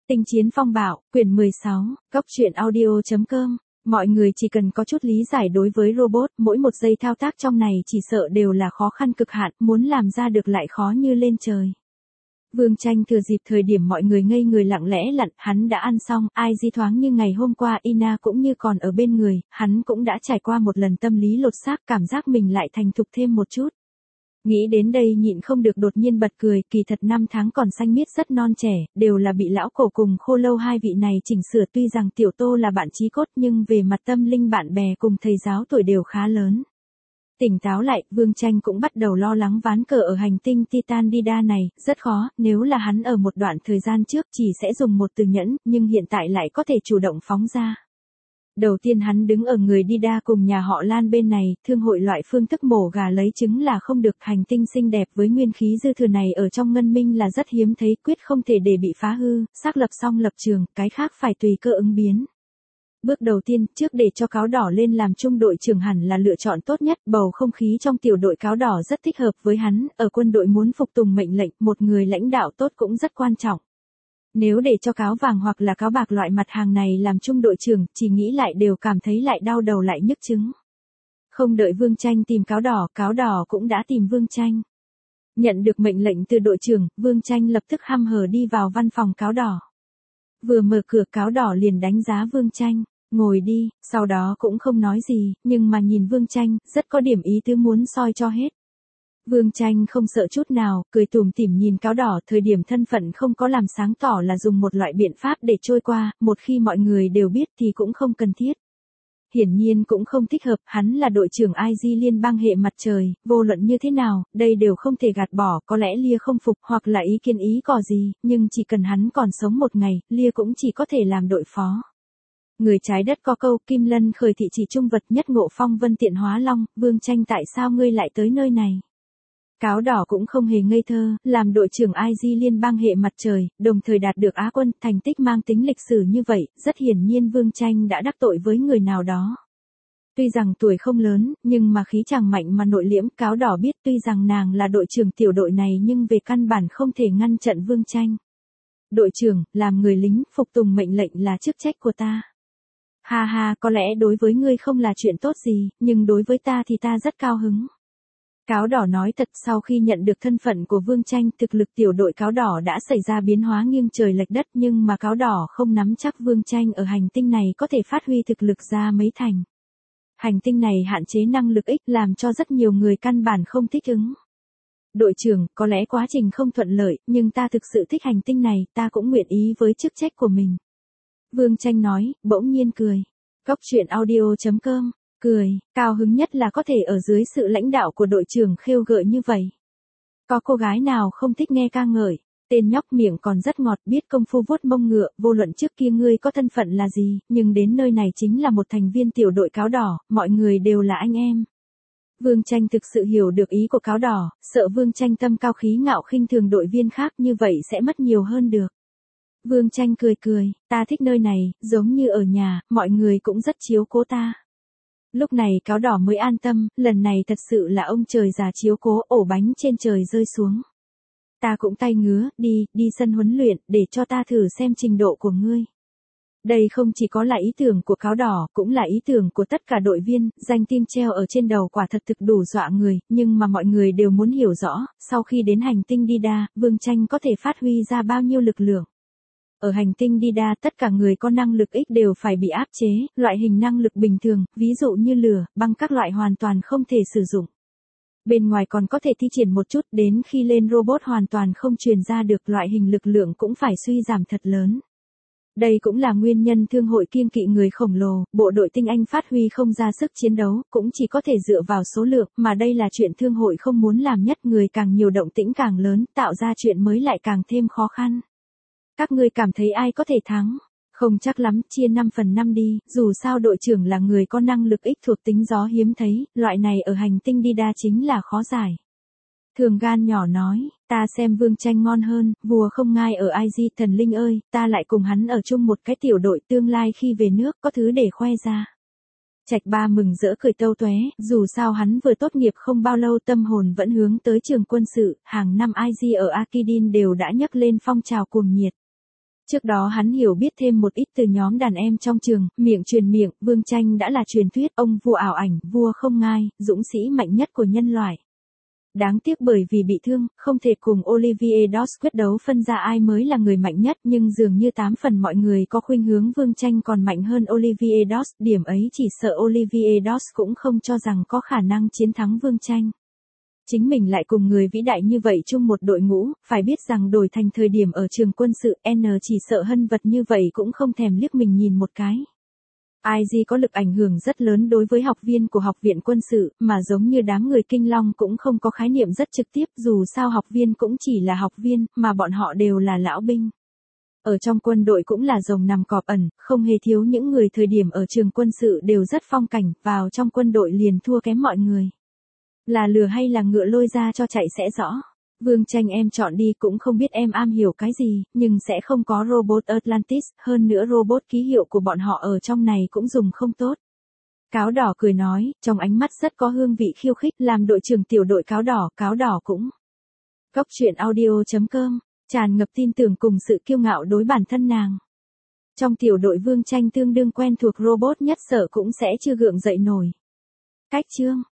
Tinh chiến phong bạo, quyển 16, góc truyện audio.com. Mọi người chỉ cần có chút lý giải đối với robot, mỗi một giây thao tác trong này chỉ sợ đều là khó khăn cực hạn, muốn làm ra được lại khó như lên trời. Vương Tranh thừa dịp thời điểm mọi người ngây người lặng lẽ lặn, hắn đã ăn xong, ai di thoáng như ngày hôm qua Ina cũng như còn ở bên người, hắn cũng đã trải qua một lần tâm lý lột xác, cảm giác mình lại thành thục thêm một chút. Nghĩ đến đây nhịn không được đột nhiên bật cười, kỳ thật năm tháng còn xanh miết rất non trẻ, đều là bị lão cổ cùng khô lâu hai vị này chỉnh sửa, tuy rằng tiểu Tô là bạn chí cốt nhưng về mặt tâm linh bạn bè cùng thầy giáo tuổi đều khá lớn. Tỉnh táo lại, Vương Tranh cũng bắt đầu lo lắng ván cờ ở hành tinh Titan Dida này, rất khó, nếu là hắn ở một đoạn thời gian trước chỉ sẽ dùng một từ nhẫn, nhưng hiện tại lại có thể chủ động phóng ra. Đầu tiên hắn đứng ở người Dida cùng nhà họ Lan bên này, thương hội loại phương thức mổ gà lấy trứng là không được, hành tinh xinh đẹp với nguyên khí dư thừa này ở trong ngân minh là rất hiếm thấy, quyết không thể để bị phá hư, xác lập xong lập trường, cái khác phải tùy cơ ứng biến. Bước đầu tiên, trước để cho cáo đỏ lên làm trung đội trưởng hẳn là lựa chọn tốt nhất, bầu không khí trong tiểu đội cáo đỏ rất thích hợp với hắn, ở quân đội muốn phục tùng mệnh lệnh, một người lãnh đạo tốt cũng rất quan trọng. Nếu để cho cáo vàng hoặc là cáo bạc loại mặt hàng này làm trung đội trưởng, chỉ nghĩ lại đều cảm thấy lại đau đầu lại nhức chứng. Không đợi Vương Tranh tìm cáo đỏ cũng đã tìm Vương Tranh. Nhận được mệnh lệnh từ đội trưởng, Vương Tranh lập tức hăm hở đi vào văn phòng cáo đỏ. Vừa mở cửa cáo đỏ liền đánh giá Vương Tranh, ngồi đi, sau đó cũng không nói gì, nhưng mà nhìn Vương Tranh, rất có điểm ý tứ muốn soi cho hết. Vương Tranh không sợ chút nào, cười tủm tỉm nhìn cáo đỏ, thời điểm thân phận không có làm sáng tỏ là dùng một loại biện pháp để trôi qua, một khi mọi người đều biết thì cũng không cần thiết. Hiển nhiên cũng không thích hợp, hắn là đội trưởng IG liên bang hệ mặt trời, vô luận như thế nào, đây đều không thể gạt bỏ, có lẽ Lia không phục hoặc là ý kiến ý cò gì, nhưng chỉ cần hắn còn sống một ngày, Lia cũng chỉ có thể làm đội phó. Người trái đất có câu, Kim Lân khởi thị chỉ trung vật nhất ngộ phong vân tiện hóa long, Vương Tranh tại sao ngươi lại tới nơi này? Cáo đỏ cũng không hề ngây thơ, làm đội trưởng IG liên bang hệ mặt trời, đồng thời đạt được Á quân, thành tích mang tính lịch sử như vậy, rất hiển nhiên Vương Tranh đã đắc tội với người nào đó. Tuy rằng tuổi không lớn, nhưng mà khí chàng mạnh mà nội liễm, cáo đỏ biết tuy rằng nàng là đội trưởng tiểu đội này nhưng về căn bản không thể ngăn trận Vương Tranh. Đội trưởng, làm người lính, phục tùng mệnh lệnh là chức trách của ta. Ha ha, có lẽ đối với ngươi không là chuyện tốt gì, nhưng đối với ta thì ta rất cao hứng. Cáo đỏ nói thật, sau khi nhận được thân phận của Vương Tranh, thực lực tiểu đội cáo đỏ đã xảy ra biến hóa nghiêng trời lệch đất, nhưng mà cáo đỏ không nắm chắc Vương Tranh ở hành tinh này có thể phát huy thực lực ra mấy thành. Hành tinh này hạn chế năng lực ích làm cho rất nhiều người căn bản không thích ứng. Đội trưởng, có lẽ quá trình không thuận lợi, nhưng ta thực sự thích hành tinh này, ta cũng nguyện ý với chức trách của mình. Vương Tranh nói, bỗng nhiên cười. Góc truyện audio.com. Cười, cao hứng nhất là có thể ở dưới sự lãnh đạo của đội trưởng khêu gợi như vậy. Có cô gái nào không thích nghe ca ngợi, tên nhóc miệng còn rất ngọt, biết công phu vuốt mông ngựa, vô luận trước kia ngươi có thân phận là gì, nhưng đến nơi này chính là một thành viên tiểu đội cáo đỏ, mọi người đều là anh em. Vương Tranh thực sự hiểu được ý của cáo đỏ, sợ Vương Tranh tâm cao khí ngạo khinh thường đội viên khác như vậy sẽ mất nhiều hơn được. Vương Tranh cười, ta thích nơi này, giống như ở nhà, mọi người cũng rất chiếu cố ta. Lúc này cáo đỏ mới an tâm, lần này thật sự là ông trời già chiếu cố, ổ bánh trên trời rơi xuống. Ta cũng tay ngứa, đi sân huấn luyện, để cho ta thử xem trình độ của ngươi. Đây không chỉ có là ý tưởng của cáo đỏ, cũng là ý tưởng của tất cả đội viên, danh tiếng treo ở trên đầu quả thật thực đủ dọa người, nhưng mà mọi người đều muốn hiểu rõ, sau khi đến hành tinh Dida, Vương Tranh có thể phát huy ra bao nhiêu lực lượng. Ở hành tinh Dida tất cả người có năng lực ích đều phải bị áp chế, loại hình năng lực bình thường, ví dụ như lửa, băng các loại hoàn toàn không thể sử dụng. Bên ngoài còn có thể thi triển một chút, đến khi lên robot hoàn toàn không truyền ra được, loại hình lực lượng cũng phải suy giảm thật lớn. Đây cũng là nguyên nhân thương hội kiêng kỵ người khổng lồ, bộ đội tinh anh phát huy không ra sức chiến đấu, cũng chỉ có thể dựa vào số lượng, mà đây là chuyện thương hội không muốn làm nhất, người càng nhiều động tĩnh càng lớn, tạo ra chuyện mới lại càng thêm khó khăn. Các ngươi cảm thấy ai có thể thắng? Không chắc lắm, chia 5/5 đi, dù sao đội trưởng là người có năng lực ích thuộc tính gió hiếm thấy, loại này ở hành tinh Dida chính là khó giải. Thường gan nhỏ nói, ta xem Vương Tranh ngon hơn, vua không ngai ở IG, thần linh ơi, ta lại cùng hắn ở chung một cái tiểu đội, tương lai khi về nước có thứ để khoe ra. Trạch Ba mừng rỡ cười tâu tué, dù sao hắn vừa tốt nghiệp không bao lâu, tâm hồn vẫn hướng tới trường quân sự, hàng năm IG ở Akidin đều đã nhấc lên phong trào cuồng nhiệt. Trước đó hắn hiểu biết thêm một ít từ nhóm đàn em trong trường, miệng truyền miệng, Vương Tranh đã là truyền thuyết, ông vua ảo ảnh, vua không ngai, dũng sĩ mạnh nhất của nhân loại. Đáng tiếc bởi vì bị thương, không thể cùng Olivier Doss quyết đấu phân ra ai mới là người mạnh nhất, nhưng dường như 8 phần mọi người có khuynh hướng Vương Tranh còn mạnh hơn Olivier Doss, điểm ấy chỉ sợ Olivier Doss cũng không cho rằng có khả năng chiến thắng Vương Tranh. Chính mình lại cùng người vĩ đại như vậy chung một đội ngũ, phải biết rằng đổi thành thời điểm ở trường quân sự, chỉ sợ hân vật như vậy cũng không thèm liếc mình nhìn một cái. IG có lực ảnh hưởng rất lớn đối với học viên của học viện quân sự, mà giống như đám người Kinh Long cũng không có khái niệm rất trực tiếp, dù sao học viên cũng chỉ là học viên, mà bọn họ đều là lão binh. Ở trong quân đội cũng là rồng nằm cọp ẩn, không hề thiếu những người thời điểm ở trường quân sự đều rất phong cảnh, vào trong quân đội liền thua kém mọi người. Là lừa hay là ngựa lôi ra cho chạy sẽ rõ. Vương Tranh em chọn đi cũng không biết em am hiểu cái gì, nhưng sẽ không có robot Atlantis, hơn nữa robot ký hiệu của bọn họ ở trong này cũng dùng không tốt. Cáo đỏ cười nói, trong ánh mắt rất có hương vị khiêu khích, làm đội trưởng tiểu đội cáo đỏ cũng. Góc truyện audio.com, tràn ngập tin tưởng cùng sự kiêu ngạo đối bản thân nàng. Trong tiểu đội Vương Tranh tương đương quen thuộc robot nhất sợ cũng sẽ chưa gượng dậy nổi. Cách chương